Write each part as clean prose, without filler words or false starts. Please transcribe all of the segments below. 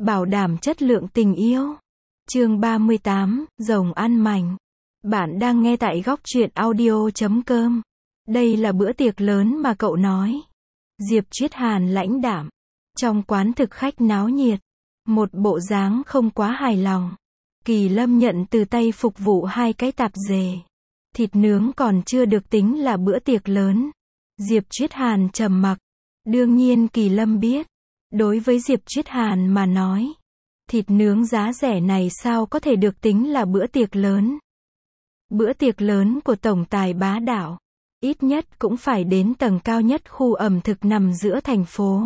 bảo đảm chất lượng tình yêu. Chương 38, rồng ăn mảnh. Bạn đang nghe tại góc truyện audio.com. Đây là bữa tiệc lớn mà cậu nói. Diệp Triết Hàn lãnh đạm. Trong quán thực khách náo nhiệt. Một bộ dáng không quá hài lòng. Kỳ Lâm nhận từ tay phục vụ 2 cái tạp dề. Thịt nướng còn chưa được tính là bữa tiệc lớn. Diệp Triết Hàn trầm mặc. Đương nhiên Kỳ Lâm biết. Đối với Diệp Triết Hàn mà nói, thịt nướng giá rẻ này sao có thể được tính là bữa tiệc lớn. Bữa tiệc lớn của tổng tài bá đạo, ít nhất cũng phải đến tầng cao nhất khu ẩm thực nằm giữa thành phố.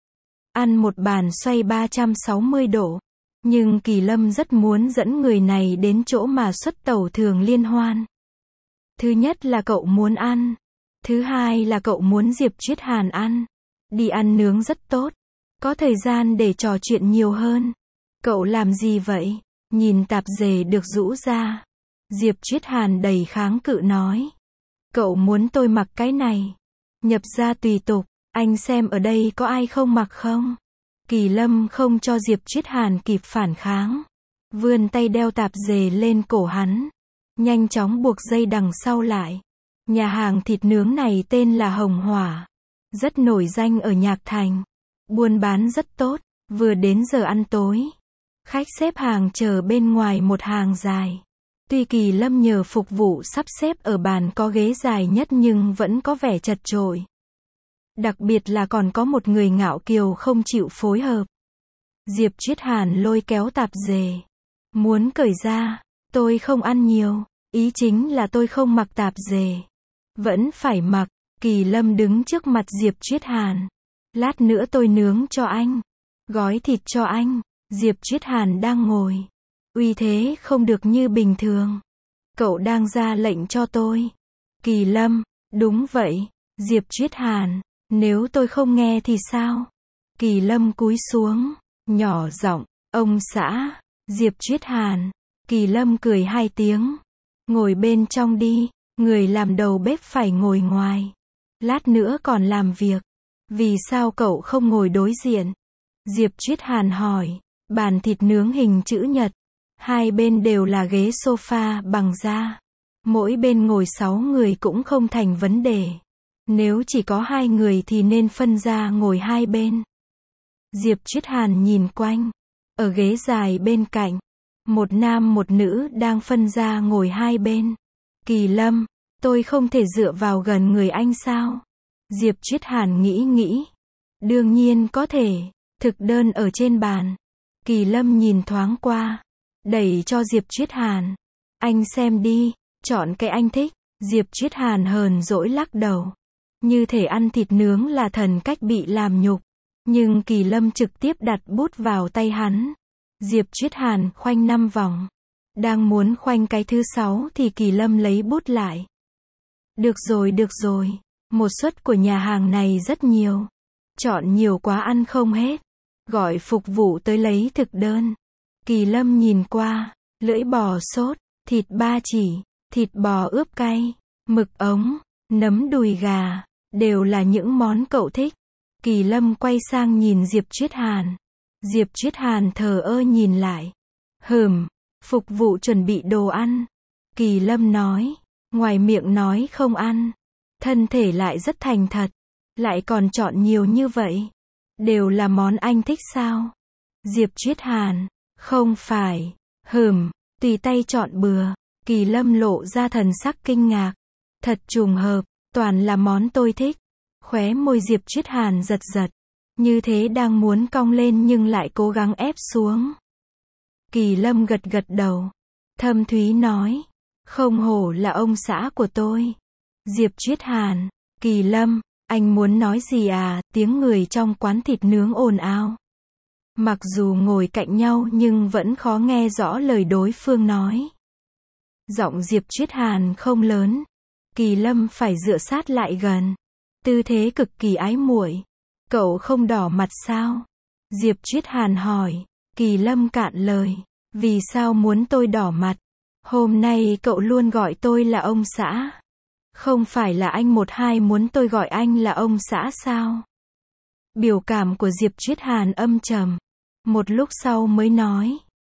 Ăn một bàn xoay 360 độ. Nhưng Kỳ Lâm rất muốn dẫn người này đến chỗ mà xuất tẩu thường liên hoan. Thứ nhất là cậu muốn ăn. Thứ hai là cậu muốn Diệp Triết Hàn ăn. Đi ăn nướng rất tốt. Có thời gian để trò chuyện nhiều hơn. Cậu làm gì vậy? Nhìn tạp dề được rũ ra. Diệp Triết Hàn đầy kháng cự nói. Cậu muốn tôi mặc cái này. Nhập ra tùy tục. Anh xem ở đây có ai không mặc không? Kỳ Lâm không cho Diệp Triết Hàn kịp phản kháng. Vươn tay đeo tạp dề lên cổ hắn. Nhanh chóng buộc dây đằng sau lại. Nhà hàng thịt nướng này tên là Hồng Hỏa. Rất nổi danh ở Nhạc Thành. Buôn bán rất tốt. Vừa đến giờ ăn tối. Khách xếp hàng chờ bên ngoài một hàng dài. Tuy Kỳ Lâm nhờ phục vụ sắp xếp ở bàn có ghế dài nhất nhưng vẫn có vẻ chật chội. Đặc biệt là còn có một người ngạo kiều không chịu phối hợp. Diệp Triết Hàn lôi kéo tạp dề. Muốn cởi ra. Tôi không ăn nhiều. Ý chính là tôi không mặc tạp dề. Vẫn phải mặc. Kỳ Lâm đứng trước mặt Diệp Triết Hàn. Lát nữa tôi nướng cho anh. Gói thịt cho anh. Diệp Triết Hàn đang ngồi. Uy thế không được như bình thường. Cậu đang ra lệnh cho tôi. Kỳ Lâm. Đúng vậy. Diệp Triết Hàn. Nếu tôi không nghe thì sao? Kỳ Lâm cúi xuống. Nhỏ giọng. Ông xã. Diệp Triết Hàn. Kỳ Lâm cười 2 tiếng. Ngồi bên trong đi. Người làm đầu bếp phải ngồi ngoài. Lát nữa còn làm việc. Vì sao cậu không ngồi đối diện? Diệp Triết Hàn hỏi. Bàn thịt nướng hình chữ nhật. 2 bên đều là ghế sofa bằng da. Mỗi bên ngồi 6 người cũng không thành vấn đề. Nếu chỉ có 2 người thì nên phân ra ngồi 2 bên. Diệp Triết Hàn nhìn quanh. Ở ghế dài bên cạnh. Một nam một nữ đang phân ra ngồi 2 bên. Kỳ Lâm. Tôi không thể dựa vào gần người anh sao? Diệp Triết Hàn nghĩ. Đương nhiên có thể. Thực đơn ở trên bàn. Kỳ Lâm nhìn thoáng qua. Đẩy cho Diệp Triết Hàn. Anh xem đi. Chọn cái anh thích. Diệp Triết Hàn hờn dỗi lắc đầu. Như thể ăn thịt nướng là thần cách bị làm nhục. Nhưng Kỳ Lâm trực tiếp đặt bút vào tay hắn. Diệp Triết Hàn khoanh 5 vòng. Đang muốn khoanh cái thứ 6 thì Kỳ Lâm lấy bút lại. Được rồi. Một suất của nhà hàng này rất nhiều. Chọn nhiều quá ăn không hết. Gọi phục vụ tới lấy thực đơn. Kỳ Lâm nhìn qua. Lưỡi bò sốt. Thịt ba chỉ. Thịt bò ướp cay. Mực ống. Nấm đùi gà. Đều là những món cậu thích. Kỳ Lâm quay sang nhìn Diệp Triết Hàn. Diệp Triết Hàn thờ ơ nhìn lại. Phục vụ chuẩn bị đồ ăn. Kỳ Lâm nói. Ngoài miệng nói không ăn. Thân thể lại rất thành thật. Lại còn chọn nhiều như vậy. Đều là món anh thích sao? Diệp Triết Hàn. Không phải. Tùy tay chọn bừa. Kỳ Lâm lộ ra thần sắc kinh ngạc. Thật trùng hợp. Toàn là món tôi thích. Khóe môi Diệp Triết Hàn giật. Như thế đang muốn cong lên nhưng lại cố gắng ép xuống. Kỳ Lâm gật đầu. Thâm thúy nói. Không hổ là ông xã của tôi. Diệp Triết Hàn. Kỳ Lâm. Anh muốn nói gì à? Tiếng người trong quán thịt nướng ồn ào. Mặc dù ngồi cạnh nhau nhưng vẫn khó nghe rõ lời đối phương nói. Giọng Diệp Triết Hàn không lớn. Kỳ Lâm phải dựa sát lại gần. Tư thế cực kỳ ái muội. Cậu không đỏ mặt sao? Diệp Triết Hàn hỏi. Kỳ Lâm cạn lời. Vì sao muốn tôi đỏ mặt? Hôm nay cậu luôn gọi tôi là ông xã. Không phải là anh 12 muốn tôi gọi anh là ông xã sao? Biểu cảm của Diệp Triết Hàn âm trầm. Một lúc sau mới nói.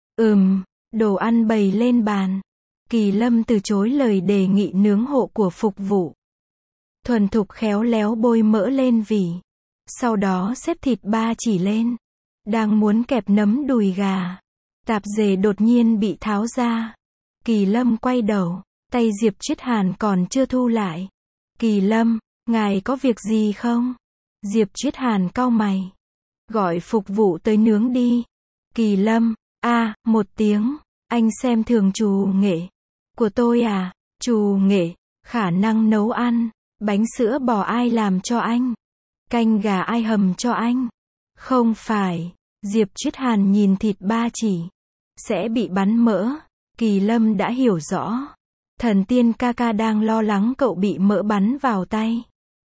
Đồ ăn bày lên bàn. Kỳ Lâm từ chối lời đề nghị nướng hộ của phục vụ. Thuần thục khéo léo bôi mỡ lên vỉ. Sau đó xếp thịt ba chỉ lên. Đang muốn kẹp nấm đùi gà. Tạp dề đột nhiên bị tháo ra. Kỳ Lâm quay đầu. Tay Diệp Triết Hàn còn chưa thu lại. Kỳ Lâm, ngài có việc gì không? Diệp Triết Hàn cau mày. Gọi phục vụ tới nướng đi. Kỳ Lâm, một tiếng. Anh xem thường trù nghệ của tôi à? Trù nghệ, khả năng nấu ăn. Bánh sữa bò ai làm cho anh? Canh gà ai hầm cho anh? Không phải. Diệp Triết Hàn nhìn thịt ba chỉ. Sẽ bị bắn mỡ. Kỳ Lâm đã hiểu rõ. Thần tiên ca ca đang lo lắng cậu bị mỡ bắn vào tay.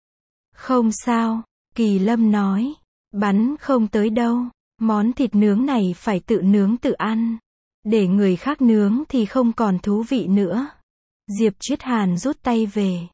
Không sao, Kỳ Lâm nói. Bắn không tới đâu. Món thịt nướng này phải tự nướng tự ăn. Để người khác nướng thì không còn thú vị nữa. Diệp Triết Hàn rút tay về.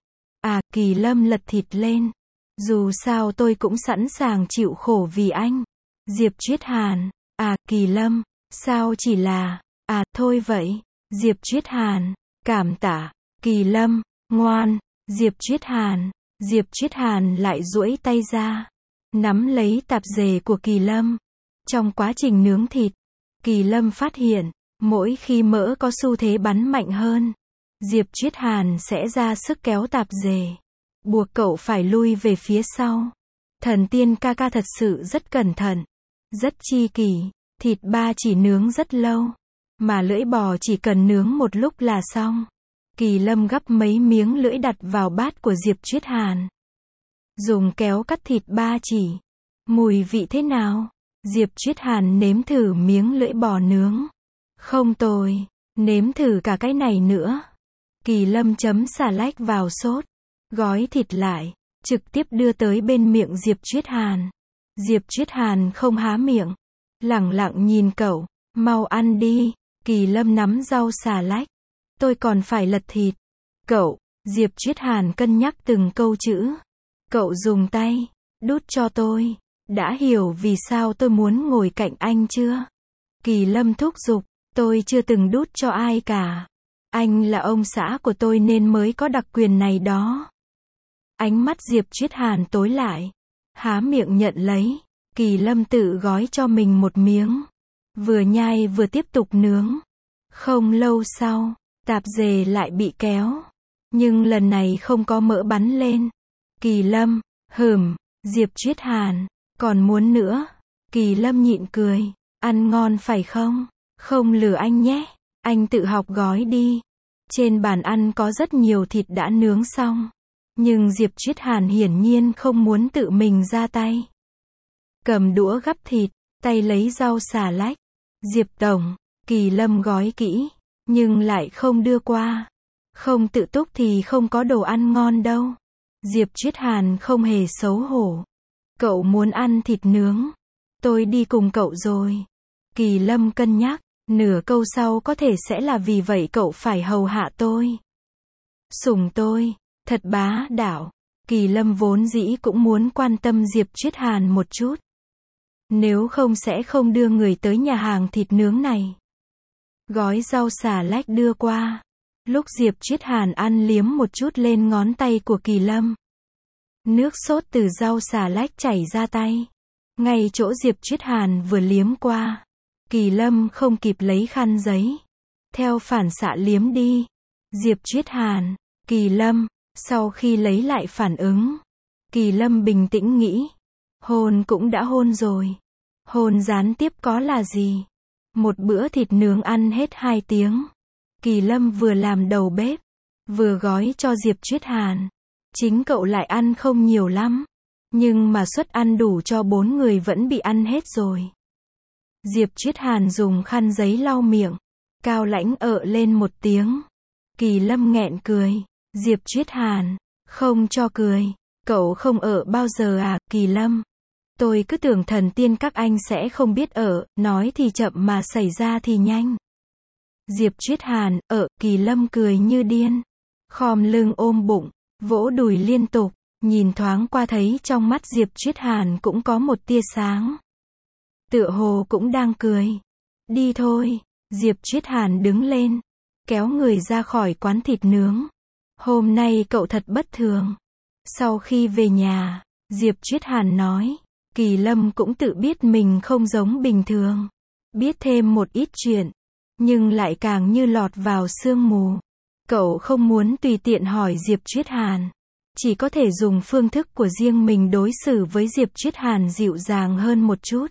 Kỳ Lâm lật thịt lên. Dù sao tôi cũng sẵn sàng chịu khổ vì anh. Diệp Triết Hàn. Kỳ Lâm. Sao chỉ là. Thôi vậy. Diệp Triết Hàn. Cảm tạ. Kỳ Lâm. Ngoan. Diệp Triết Hàn. Diệp Triết Hàn lại duỗi tay ra. Nắm lấy tạp dề của Kỳ Lâm. Trong quá trình nướng thịt, Kỳ Lâm phát hiện, mỗi khi mỡ có xu thế bắn mạnh hơn, Diệp Triết Hàn sẽ ra sức kéo tạp dề, buộc cậu phải lui về phía sau. Thần tiên ca ca thật sự rất cẩn thận, rất chi kỷ. Thịt ba chỉ nướng rất lâu, mà lưỡi bò chỉ cần nướng một lúc là xong. Kỳ Lâm gắp mấy miếng lưỡi đặt vào bát của Diệp Triết Hàn. Dùng kéo cắt thịt ba chỉ. Mùi vị thế nào? Diệp Triết Hàn nếm thử miếng lưỡi bò nướng. Không tồi. Nếm thử cả cái này nữa. Kỳ Lâm chấm xà lách vào sốt. Gói thịt lại. Trực tiếp đưa tới bên miệng Diệp Triết Hàn. Diệp Triết Hàn không há miệng. Lẳng lặng nhìn cậu. Mau ăn đi. Kỳ Lâm nắm rau xà lách. Tôi còn phải lật thịt. Cậu. Diệp Triết Hàn cân nhắc từng câu chữ. Cậu dùng tay. Đút cho tôi. Đã hiểu vì sao tôi muốn ngồi cạnh anh chưa? Kỳ Lâm thúc giục. Tôi chưa từng đút cho ai cả. Anh là ông xã của tôi nên mới có đặc quyền này đó. Ánh mắt Diệp Triết Hàn tối lại. Há miệng nhận lấy. Kỳ Lâm tự gói cho mình một miếng. Vừa nhai vừa tiếp tục nướng. Không lâu sau, tạp dề lại bị kéo. Nhưng lần này không có mỡ bắn lên. Kỳ Lâm, Diệp Triết Hàn, còn muốn nữa. Kỳ Lâm nhịn cười. Ăn ngon phải không? Không lừa anh nhé. Anh tự học gói đi. Trên bàn ăn có rất nhiều thịt đã nướng xong. Nhưng Diệp Triết Hàn hiển nhiên không muốn tự mình ra tay. Cầm đũa gắp thịt, tay lấy rau xà lách. Diệp Tổng, Kỳ Lâm gói kỹ, nhưng lại không đưa qua. Không tự túc thì không có đồ ăn ngon đâu. Diệp Triết Hàn không hề xấu hổ. Cậu muốn ăn thịt nướng. Tôi đi cùng cậu rồi. Kỳ Lâm cân nhắc, nửa câu sau có thể sẽ là vì vậy cậu phải hầu hạ tôi. Sủng tôi, thật bá đạo. Kỳ Lâm vốn dĩ cũng muốn quan tâm Diệp Triết Hàn một chút. Nếu không sẽ không đưa người tới nhà hàng thịt nướng này. Gói rau xà lách đưa qua. Lúc Diệp Triết Hàn ăn liếm một chút lên ngón tay của Kỳ Lâm. Nước sốt từ rau xà lách chảy ra tay. Ngay chỗ Diệp Triết Hàn vừa liếm qua. Kỳ Lâm không kịp lấy khăn giấy. Theo phản xạ liếm đi. Diệp Triết Hàn, Kỳ Lâm, sau khi lấy lại phản ứng. Kỳ Lâm bình tĩnh nghĩ. Hôn cũng đã hôn rồi. Hôn gián tiếp có là gì? Một bữa thịt nướng ăn hết 2 tiếng. Kỳ Lâm vừa làm đầu bếp, vừa gói cho Diệp Triết Hàn. Chính cậu lại ăn không nhiều lắm. Nhưng mà suất ăn đủ cho 4 người vẫn bị ăn hết rồi. Diệp Triết Hàn dùng khăn giấy lau miệng. Cao Lãnh lên một tiếng. Kỳ Lâm nghẹn cười. Diệp Triết Hàn, không cho cười. Cậu không bao giờ à, Kỳ Lâm? Tôi cứ tưởng thần tiên các anh sẽ không biết nói thì chậm mà xảy ra thì nhanh. Diệp Triết Hàn, Kỳ Lâm cười như điên. Khom lưng ôm bụng, vỗ đùi liên tục, nhìn thoáng qua thấy trong mắt Diệp Triết Hàn cũng có một tia sáng. tựa hồ cũng đang cười. Đi thôi. Diệp Triết Hàn đứng lên, kéo người ra khỏi quán thịt nướng. Hôm nay cậu thật bất thường. Sau khi về nhà, Diệp Triết Hàn nói, Kỳ Lâm cũng tự biết mình không giống bình thường. Biết thêm một ít chuyện, nhưng lại càng như lọt vào sương mù. Cậu không muốn tùy tiện hỏi Diệp Triết Hàn. Chỉ có thể dùng phương thức của riêng mình đối xử với Diệp Triết Hàn dịu dàng hơn một chút.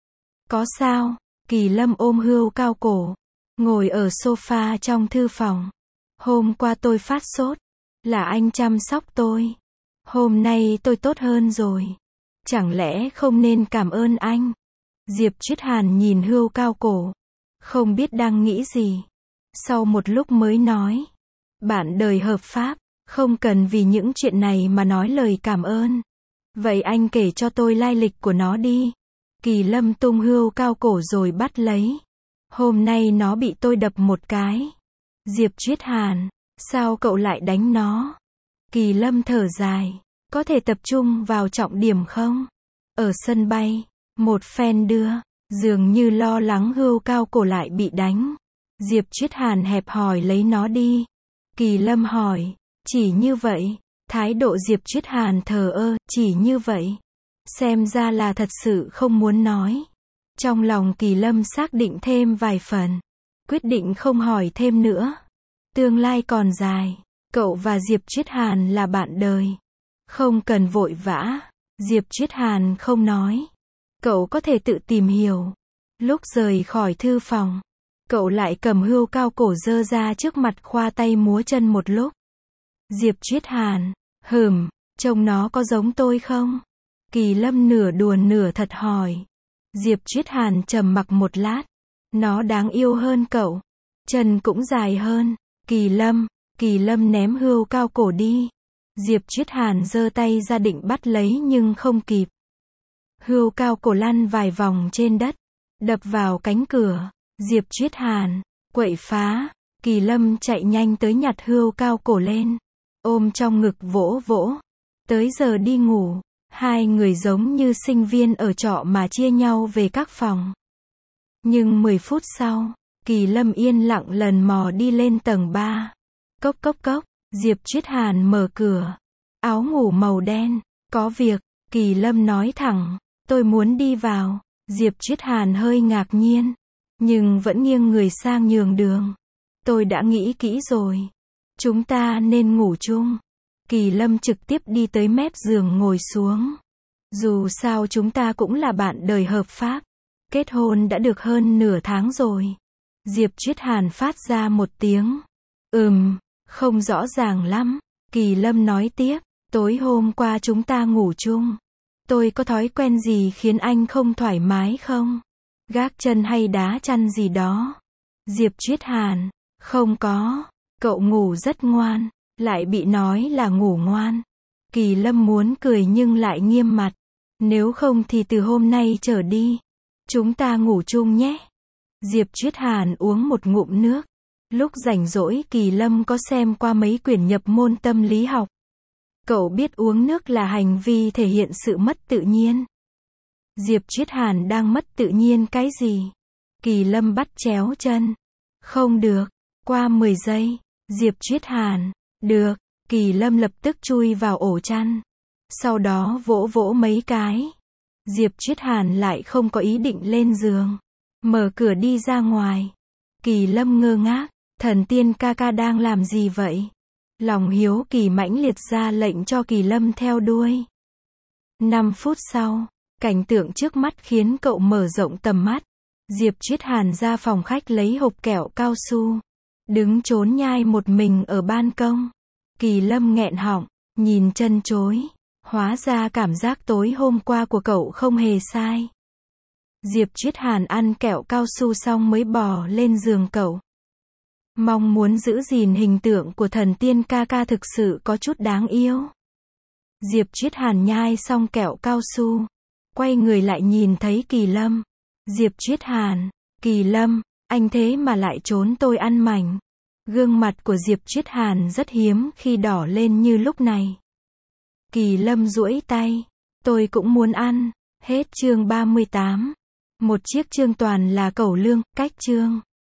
Có sao? Kỳ Lâm ôm Hươu Cao cổ, ngồi ở sofa trong thư phòng. Hôm qua tôi phát sốt, là anh chăm sóc tôi. Hôm nay tôi tốt hơn rồi. Chẳng lẽ không nên cảm ơn anh? Diệp Triết Hàn nhìn Hươu Cao cổ, không biết đang nghĩ gì. Sau một lúc mới nói, bạn đời hợp pháp, không cần vì những chuyện này mà nói lời cảm ơn. Vậy anh kể cho tôi lai lịch của nó đi. Kỳ Lâm tung Hươu Cao cổ rồi bắt lấy. Hôm nay nó bị tôi đập một cái. Diệp Triết Hàn, sao cậu lại đánh nó? Kỳ Lâm thở dài, có thể tập trung vào trọng điểm không? Ở sân bay, một fan đưa, dường như lo lắng Hươu Cao cổ lại bị đánh. Diệp Triết Hàn hẹp hòi lấy nó đi. Kỳ Lâm hỏi, chỉ như vậy? Thái độ Diệp Triết Hàn thờ ơ, chỉ như vậy. Xem ra là thật sự không muốn nói. Trong lòng Kỳ Lâm xác định thêm vài phần, quyết định không hỏi thêm nữa. Tương lai còn dài, cậu và Diệp Triết Hàn là bạn đời. Không cần vội vã. Diệp Triết Hàn không nói. Cậu có thể tự tìm hiểu. Lúc rời khỏi thư phòng, cậu lại cầm Hươu Cao cổ giơ ra trước mặt khoa tay múa chân một lúc. Diệp Triết Hàn, trông nó có giống tôi không? Kỳ Lâm nửa đùa nửa thật hỏi. Diệp Triết Hàn trầm mặc một lát. Nó đáng yêu hơn cậu. Chân cũng dài hơn. Kỳ Lâm ném Hươu Cao cổ đi. Diệp Triết Hàn giơ tay ra định bắt lấy nhưng không kịp. Hươu Cao cổ lăn vài vòng trên đất, đập vào cánh cửa. Diệp Triết Hàn, quậy phá. Kỳ Lâm chạy nhanh tới nhặt Hươu Cao cổ lên, ôm trong ngực vỗ vỗ. Tới giờ đi ngủ, hai người giống như sinh viên ở trọ mà chia nhau về các phòng. Nhưng 10 phút sau, Kỳ Lâm yên lặng lần mò đi lên tầng 3. Cốc cốc cốc, Diệp Triết Hàn mở cửa. Áo ngủ màu đen. Có việc, Kỳ Lâm nói thẳng, tôi muốn đi vào. Diệp Triết Hàn hơi ngạc nhiên, nhưng vẫn nghiêng người sang nhường đường. Tôi đã nghĩ kỹ rồi. Chúng ta nên ngủ chung. Kỳ Lâm trực tiếp đi tới mép giường ngồi xuống. Dù sao chúng ta cũng là bạn đời hợp pháp. Kết hôn đã được hơn nửa tháng rồi. Diệp Triết Hàn phát ra một tiếng. Không rõ ràng lắm. Kỳ Lâm nói tiếp. Tối hôm qua chúng ta ngủ chung. Tôi có thói quen gì khiến anh không thoải mái không? Gác chân hay đá chăn gì đó? Diệp Triết Hàn. Không có. Cậu ngủ rất ngoan. Lại bị nói là ngủ ngoan. Kỳ Lâm muốn cười nhưng lại nghiêm mặt. Nếu không thì từ hôm nay trở đi, chúng ta ngủ chung nhé. Diệp Triết Hàn uống một ngụm nước. Lúc rảnh rỗi Kỳ Lâm có xem qua mấy quyển nhập môn tâm lý học. Cậu biết uống nước là hành vi thể hiện sự mất tự nhiên. Diệp Triết Hàn đang mất tự nhiên cái gì? Kỳ Lâm bắt chéo chân. Không được. Qua 10 giây. Diệp Triết Hàn. Được. Kỳ Lâm lập tức chui vào ổ chăn. Sau đó vỗ vỗ mấy cái. Diệp Triết Hàn lại không có ý định lên giường. Mở cửa đi ra ngoài. Kỳ Lâm ngơ ngác. Thần tiên ca ca đang làm gì vậy? Lòng hiếu kỳ mãnh liệt ra lệnh cho Kỳ Lâm theo đuôi. 5 phút sau, cảnh tượng trước mắt khiến cậu mở rộng tầm mắt. Diệp Triết Hàn ra phòng khách lấy hộp kẹo cao su, đứng trốn nhai một mình ở ban công. Kỳ Lâm nghẹn họng, nhìn chân chối. Hóa ra cảm giác tối hôm qua của cậu không hề sai. Diệp Triết Hàn ăn kẹo cao su xong mới bò lên giường cậu. Mong muốn giữ gìn hình tượng của thần tiên ca ca thực sự có chút đáng yêu. Diệp Triết Hàn nhai xong kẹo cao su, quay người lại nhìn thấy Kỳ Lâm. Diệp Triết Hàn, Kỳ Lâm, anh thế mà lại trốn tôi ăn mảnh. Gương mặt của Diệp Triết Hàn rất hiếm khi đỏ lên như lúc này. Kỳ Lâm duỗi tay, tôi cũng muốn ăn. Hết chương 38. Một chiếc chương toàn là cẩu lương, cách chương.